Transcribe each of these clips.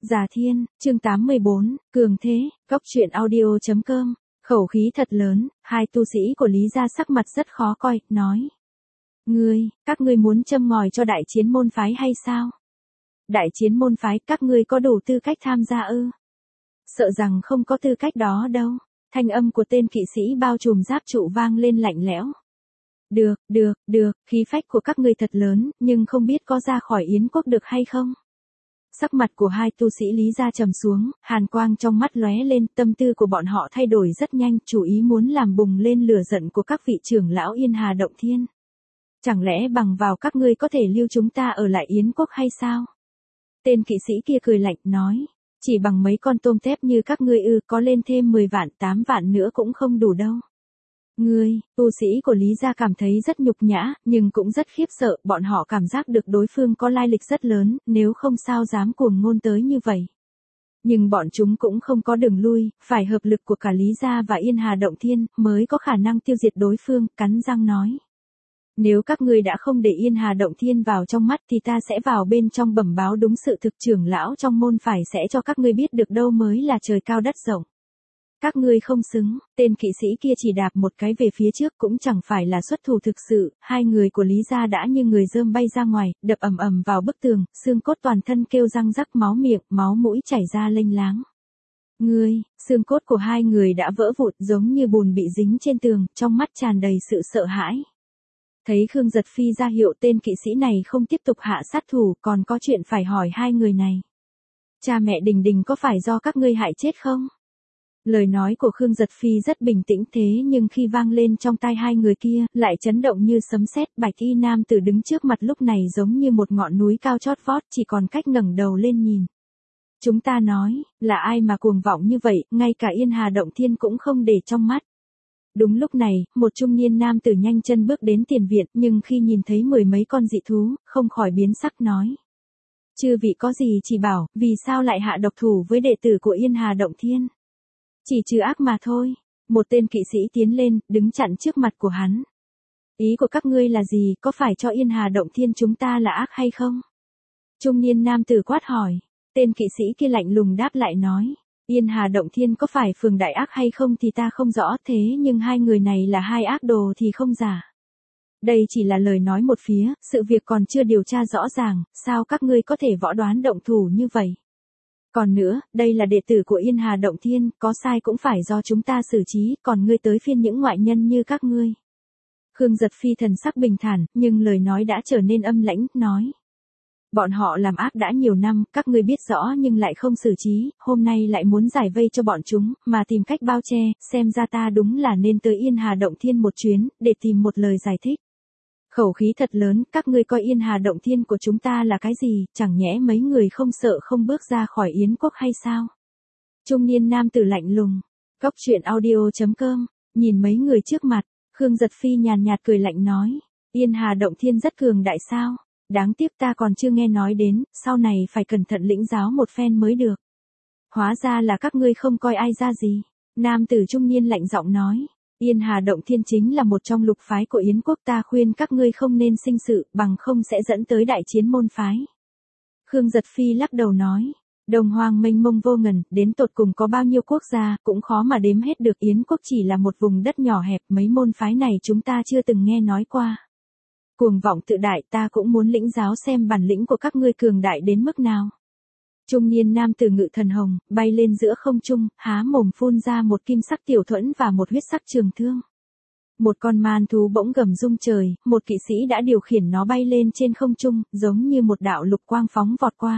Già Thiên, chương 84, Cường Thế, Góc truyện audio.com. Khẩu khí thật lớn, hai tu sĩ của Lý gia sắc mặt rất khó coi, nói. Các ngươi muốn châm ngòi cho đại chiến môn phái hay sao? Đại chiến môn phái, các ngươi có đủ tư cách tham gia ư? Sợ rằng không có tư cách đó đâu. Thanh âm của tên kỵ sĩ bao trùm giáp trụ vang lên lạnh lẽo. Được, khí phách của các ngươi thật lớn, nhưng không biết có ra khỏi Yến quốc được hay không? Sắc mặt của hai tu sĩ Lý gia trầm xuống, hàn quang trong mắt lóe lên, tâm tư của bọn họ thay đổi rất nhanh, chủ ý muốn làm bùng lên lửa giận của các vị trưởng lão Yên Hà Động Thiên. Chẳng lẽ bằng vào các ngươi có thể lưu chúng ta ở lại Yến quốc hay sao? Tên kỵ sĩ kia cười lạnh, nói, chỉ bằng mấy con tôm tép như các ngươi có lên thêm 10 vạn 8 vạn nữa cũng không đủ đâu. Tu sĩ của Lý gia cảm thấy rất nhục nhã, nhưng cũng rất khiếp sợ, bọn họ cảm giác được đối phương có lai lịch rất lớn, nếu không sao dám cuồng ngôn tới như vậy. Nhưng bọn chúng cũng không có đường lui, phải hợp lực của cả Lý gia và Yên Hà Động Thiên, mới có khả năng tiêu diệt đối phương, cắn răng nói. Nếu các ngươi đã không để Yên Hà Động Thiên vào trong mắt thì ta sẽ vào bên trong bẩm báo đúng sự thực, trưởng lão trong môn phải sẽ cho các ngươi biết được đâu mới là trời cao đất rộng. Các ngươi không xứng, tên kỵ sĩ kia chỉ đạp một cái về phía trước, cũng chẳng phải là xuất thủ thực sự, hai người của Lý gia đã như người rơm bay ra ngoài, đập ầm ầm vào bức tường, xương cốt toàn thân kêu răng rắc, máu miệng, máu mũi chảy ra lênh láng. Xương cốt của hai người đã vỡ vụn giống như bùn bị dính trên tường, trong mắt tràn đầy sự sợ hãi. Thấy Khương Giật Phi ra hiệu, tên kỵ sĩ này không tiếp tục hạ sát thủ, còn có chuyện phải hỏi hai người này. Cha mẹ Đình Đình có phải do các ngươi hại chết không? Lời nói của Khương Giật Phi rất bình tĩnh, thế nhưng khi vang lên trong tai hai người kia, lại chấn động như sấm sét. Bạch y nam tử đứng trước mặt lúc này giống như một ngọn núi cao chót vót, chỉ còn cách ngẩng đầu lên nhìn. Chúng ta nói, là ai mà cuồng vọng như vậy, ngay cả Yên Hà Động Thiên cũng không để trong mắt. Đúng lúc này, một trung niên nam tử nhanh chân bước đến tiền viện, nhưng khi nhìn thấy 10 mấy con dị thú, không khỏi biến sắc, nói. Chư vị có gì chỉ bảo, vì sao lại hạ độc thủ với đệ tử của Yên Hà Động Thiên? Chỉ trừ ác mà thôi. Một tên kỵ sĩ tiến lên, đứng chặn trước mặt của hắn. Ý của các ngươi là gì, có phải cho Yên Hà Động Thiên chúng ta là ác hay không? Trung niên nam tử quát hỏi. Tên kỵ sĩ kia lạnh lùng đáp lại, nói. Yên Hà Động Thiên có phải phường đại ác hay không thì ta không rõ, thế nhưng hai người này là hai ác đồ thì không giả. Đây chỉ là lời nói một phía, sự việc còn chưa điều tra rõ ràng, sao các ngươi có thể võ đoán động thủ như vậy? Còn nữa, đây là đệ tử của Yên Hà Động Thiên, có sai cũng phải do chúng ta xử trí, còn ngươi tới phiên những ngoại nhân như các ngươi. Khương Giật Phi thần sắc bình thản, nhưng lời nói đã trở nên âm lãnh, nói. Bọn họ làm ác đã nhiều năm, các ngươi biết rõ nhưng lại không xử trí, hôm nay lại muốn giải vây cho bọn chúng, mà tìm cách bao che, xem ra ta đúng là nên tới Yên Hà Động Thiên một chuyến, để tìm một lời giải thích. Khẩu khí thật lớn, các ngươi coi Yên Hà Động Thiên của chúng ta là cái gì, chẳng nhẽ mấy người không sợ không bước ra khỏi Yến quốc hay sao? Trung niên nam tử lạnh lùng. Góc truyện audio.com, nhìn mấy người trước mặt, Khương Giật Phi nhàn nhạt cười lạnh nói. Yên Hà Động Thiên rất cường đại sao? Đáng tiếc ta còn chưa nghe nói đến, sau này phải cẩn thận lĩnh giáo một phen mới được. Hóa ra là các ngươi không coi ai ra gì. Nam tử trung niên lạnh giọng nói. Yên Hà Động Thiên chính là một trong lục phái của Yến quốc, ta khuyên các ngươi không nên sinh sự, bằng không sẽ dẫn tới đại chiến môn phái. Khương Giật Phi lắc đầu nói. Đồng hoang mênh mông vô ngần, đến tột cùng có bao nhiêu quốc gia, cũng khó mà đếm hết được. Yến quốc chỉ là một vùng đất nhỏ hẹp, mấy môn phái này chúng ta chưa từng nghe nói qua. Cuồng vọng tự đại, ta cũng muốn lĩnh giáo xem bản lĩnh của các ngươi cường đại đến mức nào. Trung niên nam tử ngự thần hồng, bay lên giữa không trung, há mồm phun ra một kim sắc tiểu thuẫn và một huyết sắc trường thương. Một con man thú bỗng gầm rung trời, một kỵ sĩ đã điều khiển nó bay lên trên không trung, giống như một đạo lục quang phóng vọt qua.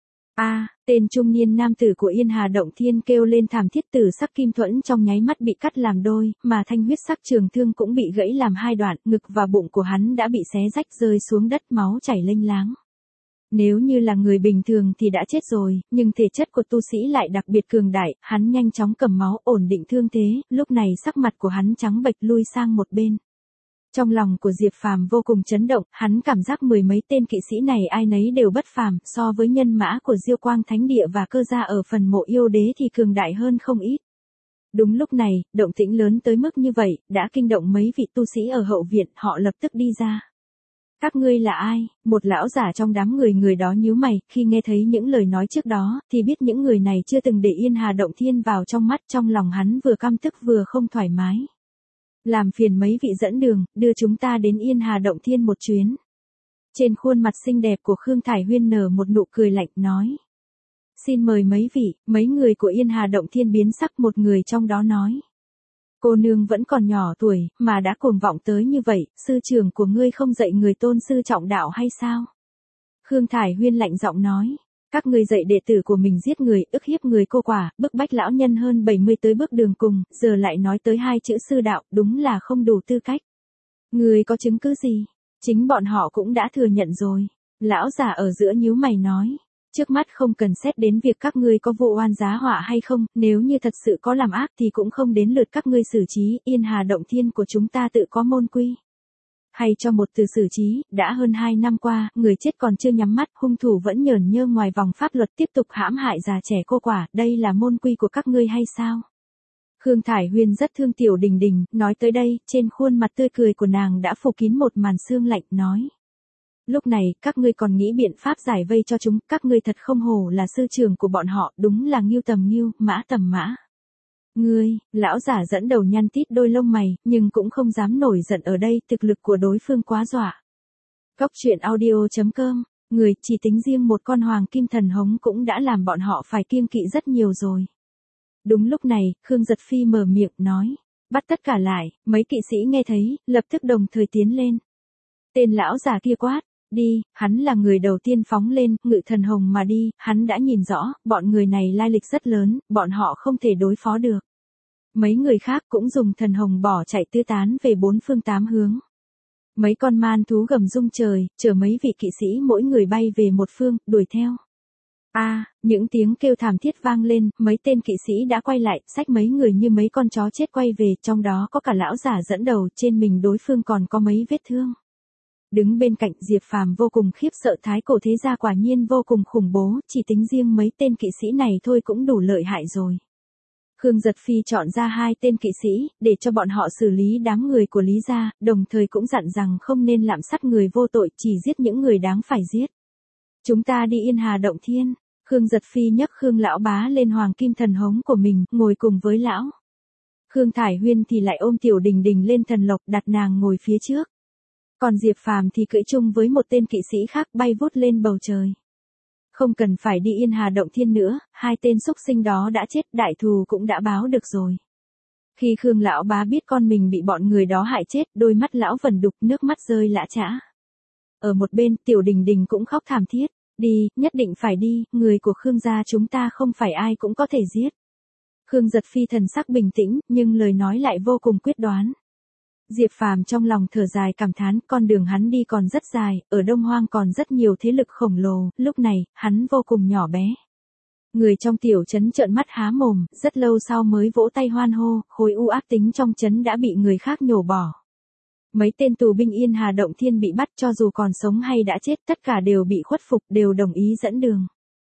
Tên trung niên nam tử của Yên Hà Động Thiên kêu lên thảm thiết, tử sắc kim thuẫn trong nháy mắt bị cắt làm đôi, mà thanh huyết sắc trường thương cũng bị gãy làm hai đoạn, ngực và bụng của hắn đã bị xé rách rơi xuống đất, máu chảy lênh láng. Nếu như là người bình thường thì đã chết rồi, nhưng thể chất của tu sĩ lại đặc biệt cường đại, hắn nhanh chóng cầm máu ổn định thương thế, lúc này sắc mặt của hắn trắng bệch lui sang một bên. Trong lòng của Diệp Phàm vô cùng chấn động, hắn cảm giác 10 mấy tên kỵ sĩ này ai nấy đều bất phàm, so với nhân mã của Diêu Quang Thánh Địa và Cơ Gia ở phần mộ yêu đế thì cường đại hơn không ít. Đúng lúc này, động tĩnh lớn tới mức như vậy, đã kinh động mấy vị tu sĩ ở hậu viện, họ lập tức đi ra. Các ngươi là ai? Một lão giả trong đám người đó nhíu mày, khi nghe thấy những lời nói trước đó, thì biết những người này chưa từng để Yên Hà Động Thiên vào trong mắt, trong lòng hắn vừa căm tức vừa không thoải mái. Làm phiền mấy vị dẫn đường, đưa chúng ta đến Yên Hà Động Thiên một chuyến. Trên khuôn mặt xinh đẹp của Khương Thải Huyên nở một nụ cười lạnh nói. Xin mời mấy vị, mấy người của Yên Hà Động Thiên biến sắc, một người trong đó nói. Cô nương vẫn còn nhỏ tuổi, mà đã cuồng vọng tới như vậy, sư trưởng của ngươi không dạy người tôn sư trọng đạo hay sao? Khương Thải Huyên lạnh giọng nói. Các ngươi dạy đệ tử của mình giết người, ức hiếp người cô quả, bức bách lão nhân hơn 70 tới bước đường cùng, giờ lại nói tới hai chữ sư đạo, đúng là không đủ tư cách. Ngươi có chứng cứ gì? Chính bọn họ cũng đã thừa nhận rồi. Lão già ở giữa nhíu mày nói. Trước mắt không cần xét đến việc các ngươi có vụ oan giá họa hay không, nếu như thật sự có làm ác thì cũng không đến lượt các ngươi xử trí, Yên Hà Động Thiên của chúng ta tự có môn quy. Hay cho một từ xử trí, đã hơn 2 năm qua, người chết còn chưa nhắm mắt, hung thủ vẫn nhởn nhơ ngoài vòng pháp luật tiếp tục hãm hại già trẻ cô quả, đây là môn quy của các ngươi hay sao? Khương Thải Huyên rất thương Tiểu Đình Đình, nói tới đây, trên khuôn mặt tươi cười của nàng đã phủ kín một màn sương lạnh, nói. Lúc này, các ngươi còn nghĩ biện pháp giải vây cho chúng, các ngươi thật không hổ là sư trưởng của bọn họ, đúng là Ngưu tầm Ngưu, Mã tầm Mã. Ngươi, lão giả dẫn đầu nhăn tít đôi lông mày, nhưng cũng không dám nổi giận ở đây, thực lực của đối phương quá dọa. Góc truyện audio.com, người chỉ tính riêng một con hoàng kim thần hống cũng đã làm bọn họ phải kiêng kỵ rất nhiều rồi. Đúng lúc này, Khương Giật Phi mở miệng nói, bắt tất cả lại, mấy kỵ sĩ nghe thấy, lập tức đồng thời tiến lên. Tên lão già kia quát, đi, hắn là người đầu tiên phóng lên, ngự thần hồng mà đi, hắn đã nhìn rõ, bọn người này lai lịch rất lớn, bọn họ không thể đối phó được. Mấy người khác cũng dùng thần hồng bỏ chạy tứ tán về 4 phương 8 hướng. Mấy con man thú gầm rung trời, chở mấy vị kỵ sĩ mỗi người bay về một phương, đuổi theo. Những tiếng kêu thảm thiết vang lên, mấy tên kỵ sĩ đã quay lại, xách mấy người như mấy con chó chết quay về, trong đó có cả lão giả dẫn đầu, trên mình đối phương còn có mấy vết thương. Đứng bên cạnh Diệp Phàm vô cùng khiếp sợ, thái cổ thế gia quả nhiên vô cùng khủng bố, chỉ tính riêng mấy tên kỵ sĩ này thôi cũng đủ lợi hại rồi. Khương Giật Phi chọn ra 2 tên kỵ sĩ, để cho bọn họ xử lý đám người của Lý gia, đồng thời cũng dặn rằng không nên lạm sát người vô tội, chỉ giết những người đáng phải giết. Chúng ta đi Yên Hà Động Thiên. Khương Giật Phi nhấc Khương lão bá lên hoàng kim thần hống của mình, ngồi cùng với lão. Khương Thải Huyên thì lại ôm Tiểu Đình Đình lên thần lộc, đặt nàng ngồi phía trước. Còn Diệp Phàm thì cưỡi chung với một tên kỵ sĩ khác bay vút lên bầu trời. Không cần phải đi Yên Hà Động Thiên nữa, 2 tên xúc sinh đó đã chết, đại thù cũng đã báo được rồi. Khi Khương lão bá biết con mình bị bọn người đó hại chết, đôi mắt lão vẩn đục, nước mắt rơi lã chã. Ở một bên, Tiểu Đình Đình cũng khóc thảm thiết. Đi, nhất định phải đi, người của Khương gia chúng ta không phải ai cũng có thể giết. Khương Giật Phi thần sắc bình tĩnh, nhưng lời nói lại vô cùng quyết đoán. Diệp Phàm trong lòng thở dài cảm thán, con đường hắn đi còn rất dài, ở Đông Hoang còn rất nhiều thế lực khổng lồ, lúc này, hắn vô cùng nhỏ bé. Người trong tiểu trấn trợn mắt há mồm, rất lâu sau mới vỗ tay hoan hô, khối u ác tính trong trấn đã bị người khác nhổ bỏ. Mấy tên tù binh Yên Hà Động Thiên bị bắt, cho dù còn sống hay đã chết, tất cả đều bị khuất phục, đều đồng ý dẫn đường.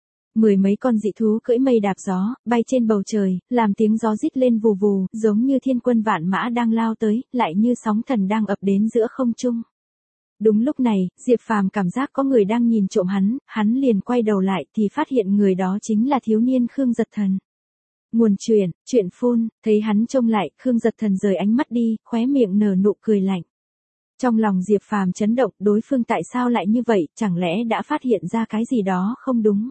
10 mấy con dị thú cưỡi mây đạp gió, bay trên bầu trời, làm tiếng gió rít lên vù vù, giống như thiên quân vạn mã đang lao tới, lại như sóng thần đang ập đến giữa không trung. Đúng lúc này, Diệp Phàm cảm giác có người đang nhìn trộm hắn liền quay đầu lại thì phát hiện người đó chính là thiếu niên Khương Giật Thần. Nguồn chuyện phun, thấy hắn trông lại, Khương Giật Thần rời ánh mắt đi, khóe miệng nở nụ cười lạnh. Trong lòng Diệp Phàm chấn động, đối phương tại sao lại như vậy, chẳng lẽ đã phát hiện ra cái gì đó không đúng.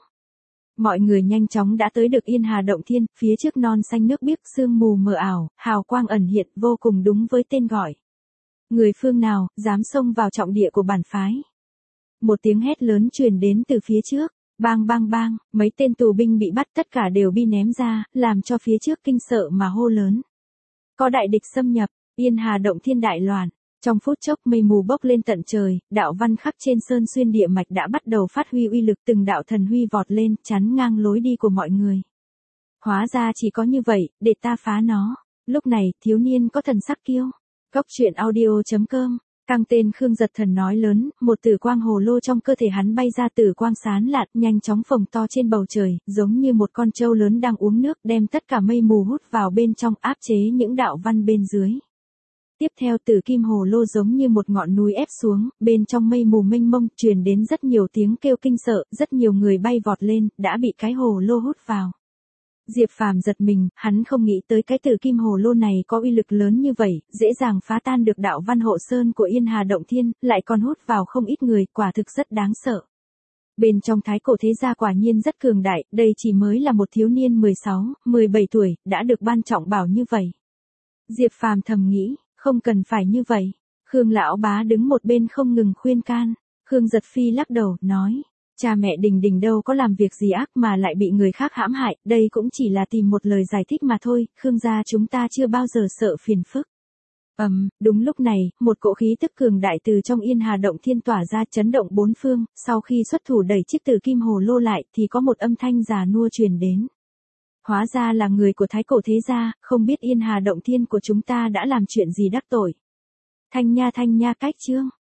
Mọi người nhanh chóng đã tới được Yên Hà Động Thiên, phía trước non xanh nước biếc, sương mù mờ ảo, hào quang ẩn hiện, vô cùng đúng với tên gọi. Người phương nào, dám xông vào trọng địa của bản phái. Một tiếng hét lớn truyền đến từ phía trước, bang bang bang, mấy tên tù binh bị bắt tất cả đều bị ném ra, làm cho phía trước kinh sợ mà hô lớn. Có đại địch xâm nhập, Yên Hà Động Thiên đại loạn. Trong phút chốc mây mù bốc lên tận trời, đạo văn khắc trên sơn xuyên địa mạch đã bắt đầu phát huy uy lực, từng đạo thần huy vọt lên, chắn ngang lối đi của mọi người. Hóa ra chỉ có như vậy, để ta phá nó. Lúc này, thiếu niên có thần sắc kiêu. Góc truyện audio.com, căng tên Khương Giật Thần nói lớn, một tử quang hồ lô trong cơ thể hắn bay ra, tử quang sáng lạn, nhanh chóng phồng to trên bầu trời, giống như một con trâu lớn đang uống nước, đem tất cả mây mù hút vào bên trong, áp chế những đạo văn bên dưới. Tiếp theo từ kim hồ lô giống như một ngọn núi ép xuống, bên trong mây mù mênh mông truyền đến rất nhiều tiếng kêu kinh sợ, rất nhiều người bay vọt lên, đã bị cái hồ lô hút vào. Diệp Phàm giật mình, hắn không nghĩ tới cái từ kim hồ lô này có uy lực lớn như vậy, dễ dàng phá tan được đạo văn hộ sơn của Yên Hà Động Thiên, lại còn hút vào không ít người, quả thực rất đáng sợ. Bên trong thái cổ thế gia quả nhiên rất cường đại, đây chỉ mới là một thiếu niên 16, 17 tuổi, đã được ban trọng bảo như vậy. Diệp Phàm thầm nghĩ, không cần phải như vậy. Khương lão bá đứng một bên không ngừng khuyên can. Khương Giật Phi lắc đầu, nói, cha mẹ Đình Đình đâu có làm việc gì ác mà lại bị người khác hãm hại, đây cũng chỉ là tìm một lời giải thích mà thôi, Khương gia chúng ta chưa bao giờ sợ phiền phức. Đúng lúc này, một cỗ khí tức cường đại từ trong Yên Hà Động Thiên tỏa ra chấn động bốn phương, sau khi xuất thủ đẩy chiếc từ kim hồ lô lại thì có một âm thanh già nua truyền đến. Hóa ra là người của thái cổ thế gia, không biết Yên Hà Động Thiên của chúng ta đã làm chuyện gì đắc tội. Thanh nha cách chương.